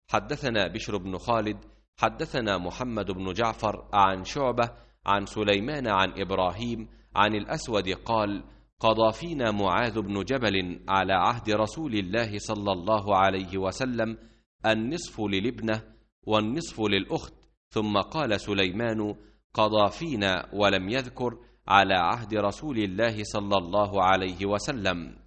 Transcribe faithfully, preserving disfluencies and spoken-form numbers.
حدثنا بشر بن خالد حدثنا محمد بن جعفر عن شعبة عن سليمان عن إبراهيم عن الأسود قال: قضى فينا معاذ بن جبل على عهد رسول الله صلى الله عليه وسلم النصف للابنة والنصف للأخت. ثم قال سليمان: قضى فينا ولم يذكر على عهد رسول الله صلى الله عليه وسلم.